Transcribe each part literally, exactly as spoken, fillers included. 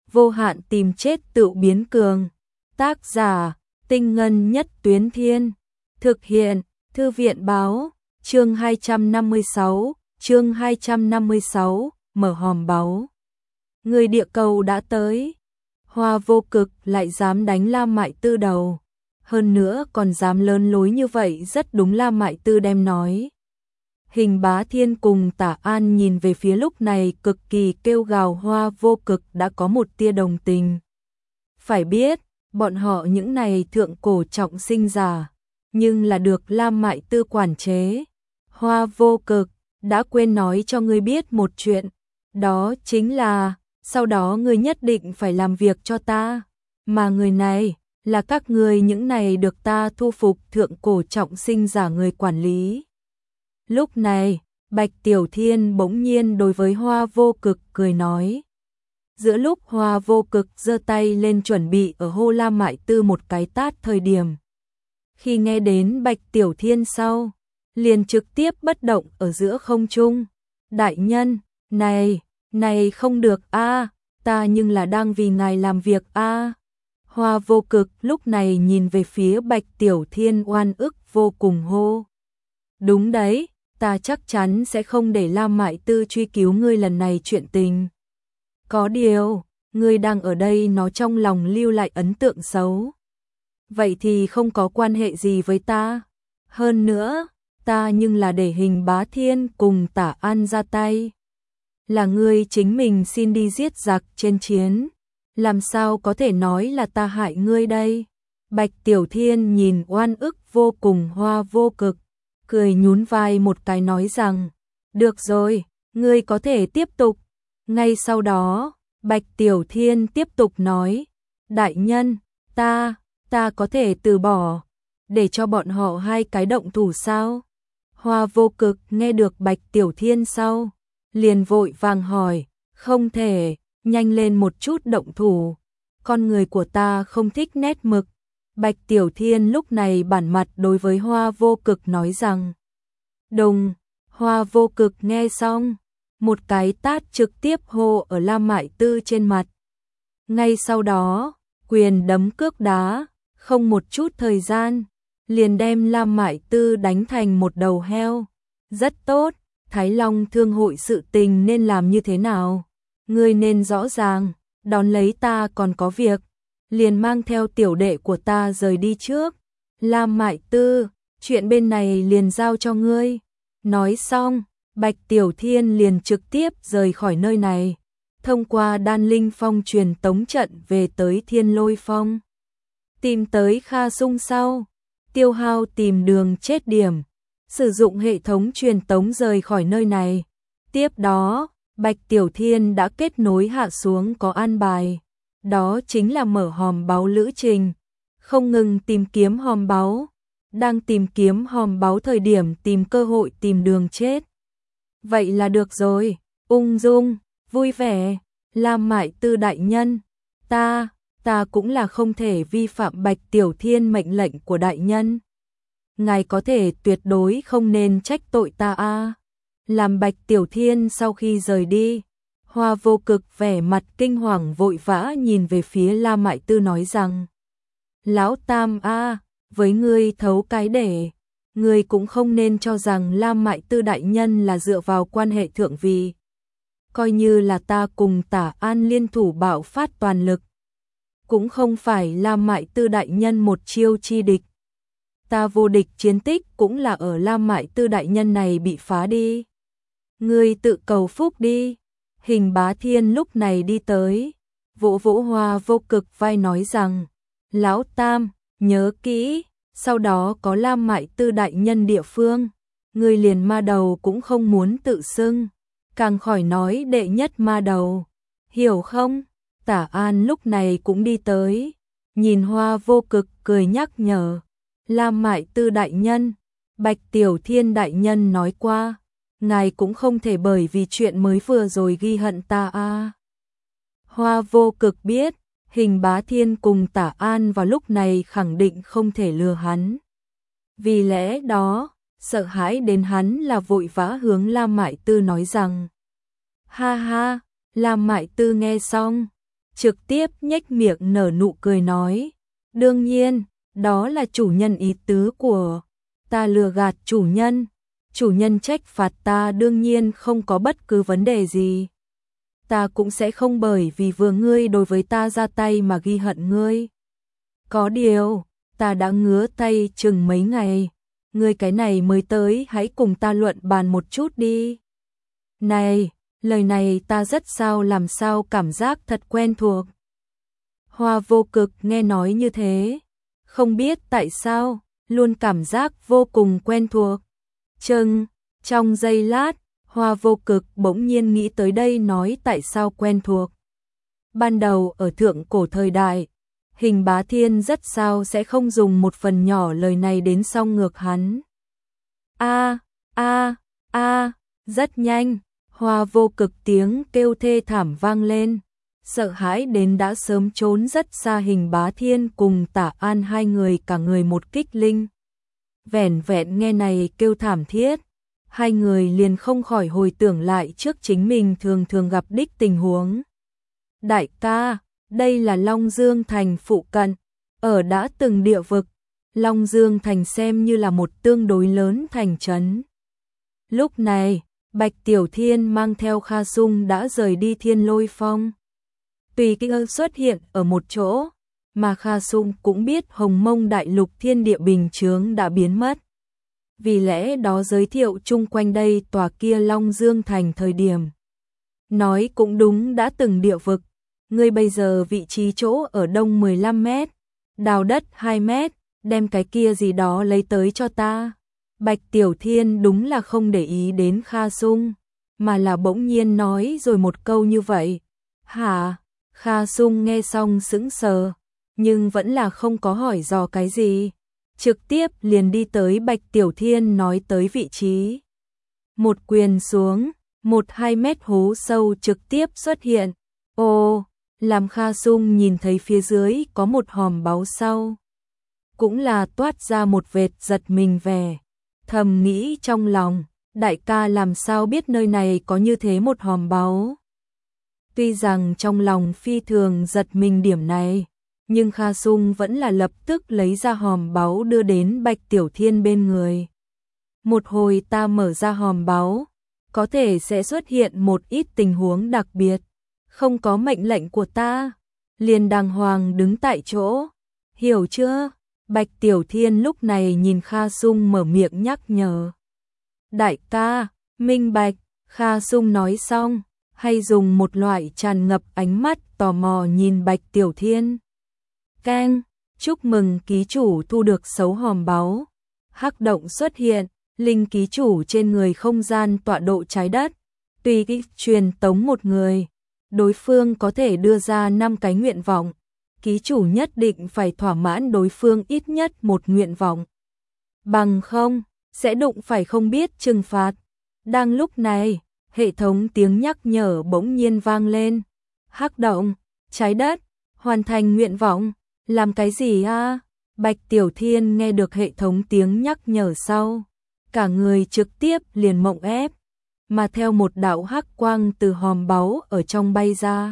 vô hạn tìm chết tự biến cường. Tác giả, Tinh Ngân Nhất Tuyến Thiên. Thực hiện, Thư viện Báo. Chương hai trăm năm mươi sáu, chương hai trăm năm mươi sáu, mở hòm báu. Người địa cầu đã tới. Hoa Vô Cực lại dám đánh Lam Mại Tư đầu. Hơn nữa còn dám lớn lối như vậy, rất đúng Lam Mại Tư đem nói. Hình Bá Thiên cùng Tả An nhìn về phía lúc này cực kỳ kêu gào Hoa Vô Cực đã có một tia đồng tình. Phải biết, bọn họ những này thượng cổ trọng sinh giả, nhưng là được Lam Mại Tư quản chế. Hoa Vô Cực, đã quên nói cho ngươi biết một chuyện, đó chính là, sau đó ngươi nhất định phải làm việc cho ta, mà người này, là các ngươi những này được ta thu phục thượng cổ trọng sinh giả người quản lý. Lúc này, Bạch Tiểu Thiên bỗng nhiên đối với Hoa Vô Cực cười nói. Giữa lúc Hoa Vô Cực giơ tay lên chuẩn bị ở hô Lam Mại Tư một cái tát thời điểm. Khi nghe đến Bạch Tiểu Thiên sau, liền trực tiếp bất động ở giữa không trung. Đại nhân, này, này không được a, ta nhưng là đang vì ngài làm việc a. Hoa Vô Cực lúc này nhìn về phía Bạch Tiểu Thiên oan ức vô cùng hô. Đúng đấy, ta chắc chắn sẽ không để Lam Mại Tư truy cứu ngươi lần này chuyện tình. Có điều, ngươi đang ở đây nó trong lòng lưu lại ấn tượng xấu. Vậy thì không có quan hệ gì với ta. Hơn nữa, ta nhưng là để Hình Bá Thiên cùng Tả An ra tay. Là ngươi chính mình xin đi giết giặc trên chiến. Làm sao có thể nói là ta hại ngươi đây? Bạch Tiểu Thiên nhìn oan ức vô cùng Hoa Vô Cực, cười nhún vai một cái nói rằng, được rồi, ngươi có thể tiếp tục. Ngay sau đó, Bạch Tiểu Thiên tiếp tục nói, đại nhân, ta, ta có thể từ bỏ, để cho bọn họ hai cái động thủ sao? Hoa Vô Cực nghe được Bạch Tiểu Thiên sau, liền vội vàng hỏi, không thể, nhanh lên một chút động thủ, con người của ta không thích nét mực. Bạch Tiểu Thiên lúc này bản mặt đối với Hoa Vô Cực nói rằng, đùng. Hoa Vô Cực nghe xong, một cái tát trực tiếp hô ở Lam Mại Tư trên mặt. Ngay sau đó, quyền đấm cước đá, không một chút thời gian, liền đem Lam Mại Tư đánh thành một đầu heo. Rất tốt, Thái Long Thương hội sự tình nên làm như thế nào? Ngươi nên rõ ràng, đón lấy ta còn có việc, liền mang theo tiểu đệ của ta rời đi trước. Lam Mại Tư, chuyện bên này liền giao cho ngươi. Nói xong, Bạch Tiểu Thiên liền trực tiếp rời khỏi nơi này, thông qua Đan Linh Phong truyền tống trận về tới Thiên Lôi Phong. Tìm tới Kha Sung sau, tiêu hao tìm đường chết điểm, sử dụng hệ thống truyền tống rời khỏi nơi này. Tiếp đó, Bạch Tiểu Thiên đã kết nối hạ xuống có an bài, đó chính là mở hòm báu lữ trình, không ngừng tìm kiếm hòm báu. Đang tìm kiếm hòm báu thời điểm tìm cơ hội tìm đường chết. Vậy là được rồi, ung dung, vui vẻ. Lam Mại Tư đại nhân, ta, ta cũng là không thể vi phạm Bạch Tiểu Thiên mệnh lệnh của đại nhân. Ngài có thể tuyệt đối không nên trách tội ta a. Làm Bạch Tiểu Thiên sau khi rời đi, Hoa Vô Cực vẻ mặt kinh hoàng vội vã nhìn về phía Lam Mại Tư nói rằng, lão tam a, với ngươi thấu cái để, ngươi cũng không nên cho rằng Lam Mại Tư đại nhân là dựa vào quan hệ thượng vị. Coi như là ta cùng Tả An liên thủ bạo phát toàn lực, cũng không phải Lam Mại Tư đại nhân một chiêu chi địch. Ta vô địch chiến tích cũng là ở Lam Mại Tư đại nhân này bị phá đi. Ngươi tự cầu phúc đi. Hình Bá Thiên lúc này đi tới, vỗ vỗ Hoa Vô Cực vai nói rằng, lão tam, nhớ kỹ, sau đó có Lam Mại Tư đại nhân địa phương, ngươi liền ma đầu cũng không muốn tự xưng, càng khỏi nói đệ nhất ma đầu, hiểu không? Tả An lúc này cũng đi tới, nhìn Hoa Vô Cực cười nhắc nhở, Lam Mại Tư đại nhân, Bạch Tiểu Thiên đại nhân nói qua, ngài cũng không thể bởi vì chuyện mới vừa rồi ghi hận ta a. À. Hoa Vô Cực biết, Hình Bá Thiên cùng Tả An vào lúc này khẳng định không thể lừa hắn. Vì lẽ đó, sợ hãi đến hắn là vội vã hướng Lam Mại Tư nói rằng, ha ha, Lam Mại Tư nghe xong, trực tiếp nhếch miệng nở nụ cười nói, đương nhiên, đó là chủ nhân ý tứ của ta lừa gạt chủ nhân, chủ nhân trách phạt ta đương nhiên không có bất cứ vấn đề gì. Ta cũng sẽ không bởi vì vừa ngươi đối với ta ra tay mà ghi hận ngươi. Có điều, ta đã ngứa tay chừng mấy ngày, ngươi cái này mới tới hãy cùng ta luận bàn một chút đi. Này, lời này ta rất sao làm sao cảm giác thật quen thuộc. Hoa Vô Cực nghe nói như thế, không biết tại sao, luôn cảm giác vô cùng quen thuộc. Chừng, trong giây lát, Hoa Vô Cực bỗng nhiên nghĩ tới đây nói tại sao quen thuộc. Ban đầu ở thượng cổ thời đại, Hình Bá Thiên rất sao sẽ không dùng một phần nhỏ lời này đến song ngược hắn. A, a, a, rất nhanh, Hoa Vô Cực tiếng kêu thê thảm vang lên, sợ hãi đến đã sớm trốn rất xa Hình Bá Thiên cùng Tả An hai người cả người một kích linh. Vẻn vẹn nghe này kêu thảm thiết, hai người liền không khỏi hồi tưởng lại trước chính mình thường thường gặp đích tình huống. Đại ca, đây là Long Dương Thành phụ cận, ở đã từng địa vực, Long Dương Thành xem như là một tương đối lớn thành trấn. Lúc này, Bạch Tiểu Thiên mang theo Kha Sung đã rời đi Thiên Lôi Phong. Tùy Kinh xuất hiện ở một chỗ, mà Kha Sung cũng biết Hồng Mông Đại Lục thiên địa bình chướng đã biến mất. Vì lẽ đó giới thiệu chung quanh đây tòa kia Long Dương Thành thời điểm. Nói cũng đúng đã từng địa vực, ngươi bây giờ vị trí chỗ ở đông mười lăm mét, đào đất hai mét, đem cái kia gì đó lấy tới cho ta. Bạch Tiểu Thiên đúng là không để ý đến Kha Sung, mà là bỗng nhiên nói rồi một câu như vậy. Hả? Kha Sung nghe xong sững sờ, nhưng vẫn là không có hỏi dò cái gì. Trực tiếp liền đi tới Bạch Tiểu Thiên nói tới vị trí. Một quyền xuống, một hai mét hố sâu trực tiếp xuất hiện. Ồ, làm Kha Sung nhìn thấy phía dưới có một hòm báu sau. Cũng là toát ra một vệt giật mình vẻ. Thầm nghĩ trong lòng, đại ca làm sao biết nơi này có như thế một hòm báu. Tuy rằng trong lòng phi thường giật mình điểm này, nhưng Kha Sung vẫn là lập tức lấy ra hòm báu đưa đến Bạch Tiểu Thiên bên người. Một hồi ta mở ra hòm báu, có thể sẽ xuất hiện một ít tình huống đặc biệt, không có mệnh lệnh của ta, liền đàng hoàng đứng tại chỗ, hiểu chưa? Bạch Tiểu Thiên lúc này nhìn Kha Sung mở miệng nhắc nhở. Đại ca, minh bạch, Kha Sung nói xong, hay dùng một loại tràn ngập ánh mắt tò mò nhìn Bạch Tiểu Thiên. Keng, chúc mừng ký chủ thu được sáu hòm báu. Hắc động xuất hiện, linh ký chủ trên người không gian tọa độ trái đất. Tùy kích truyền tống một người, đối phương có thể đưa ra năm cái nguyện vọng. Ký chủ nhất định phải thỏa mãn đối phương ít nhất một nguyện vọng. Bằng không, sẽ đụng phải không biết trừng phạt. Đang lúc này, hệ thống tiếng nhắc nhở bỗng nhiên vang lên. Hắc động, trái đất, hoàn thành nguyện vọng. Làm cái gì a? Bạch Tiểu Thiên nghe được hệ thống tiếng nhắc nhở sau, cả người trực tiếp liền mộng ép, mà theo một đạo hắc quang từ hòm báu ở trong bay ra.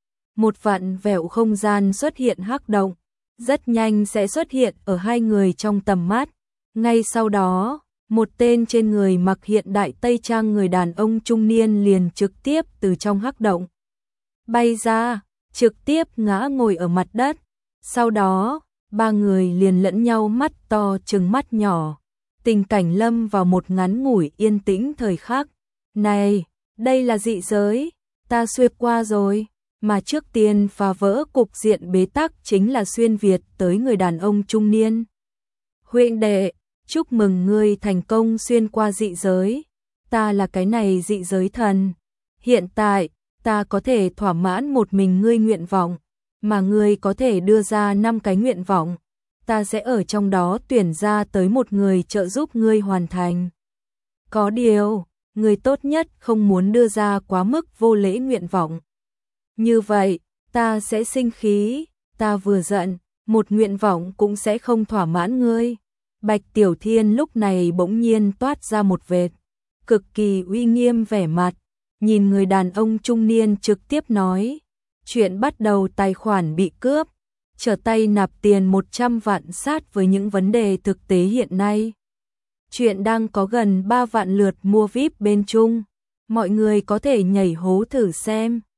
Một vạn vẹo không gian xuất hiện hắc động, rất nhanh sẽ xuất hiện ở hai người trong tầm mắt. Ngay sau đó, một tên trên người mặc hiện đại tây trang người đàn ông trung niên liền trực tiếp từ trong hắc động bay ra, trực tiếp ngã ngồi ở mặt đất. Sau đó, ba người liền lẫn nhau mắt to trừng mắt nhỏ. Tình cảnh lâm vào một ngắn ngủi yên tĩnh thời khắc. Này, đây là dị giới, ta xuyên qua rồi. Mà trước tiên phá vỡ cục diện bế tắc chính là xuyên Việt tới người đàn ông trung niên. Huynh đệ, chúc mừng ngươi thành công xuyên qua dị giới. Ta là cái này dị giới thần. Hiện tại, ta có thể thỏa mãn một mình ngươi nguyện vọng. Mà ngươi có thể đưa ra năm cái nguyện vọng, ta sẽ ở trong đó tuyển ra tới một người trợ giúp ngươi hoàn thành. Có điều, ngươi tốt nhất không muốn đưa ra quá mức vô lễ nguyện vọng. Như vậy, ta sẽ sinh khí, ta vừa giận, một nguyện vọng cũng sẽ không thỏa mãn ngươi. Bạch Tiểu Thiên lúc này bỗng nhiên toát ra một vệt, cực kỳ uy nghiêm vẻ mặt, nhìn người đàn ông trung niên trực tiếp nói. Chuyện bắt đầu tài khoản bị cướp, trở tay nạp tiền một trăm vạn sát với những vấn đề thực tế hiện nay. Chuyện đang có gần ba vạn lượt mua vi ai pi bên Trung. Mọi người có thể nhảy hố thử xem.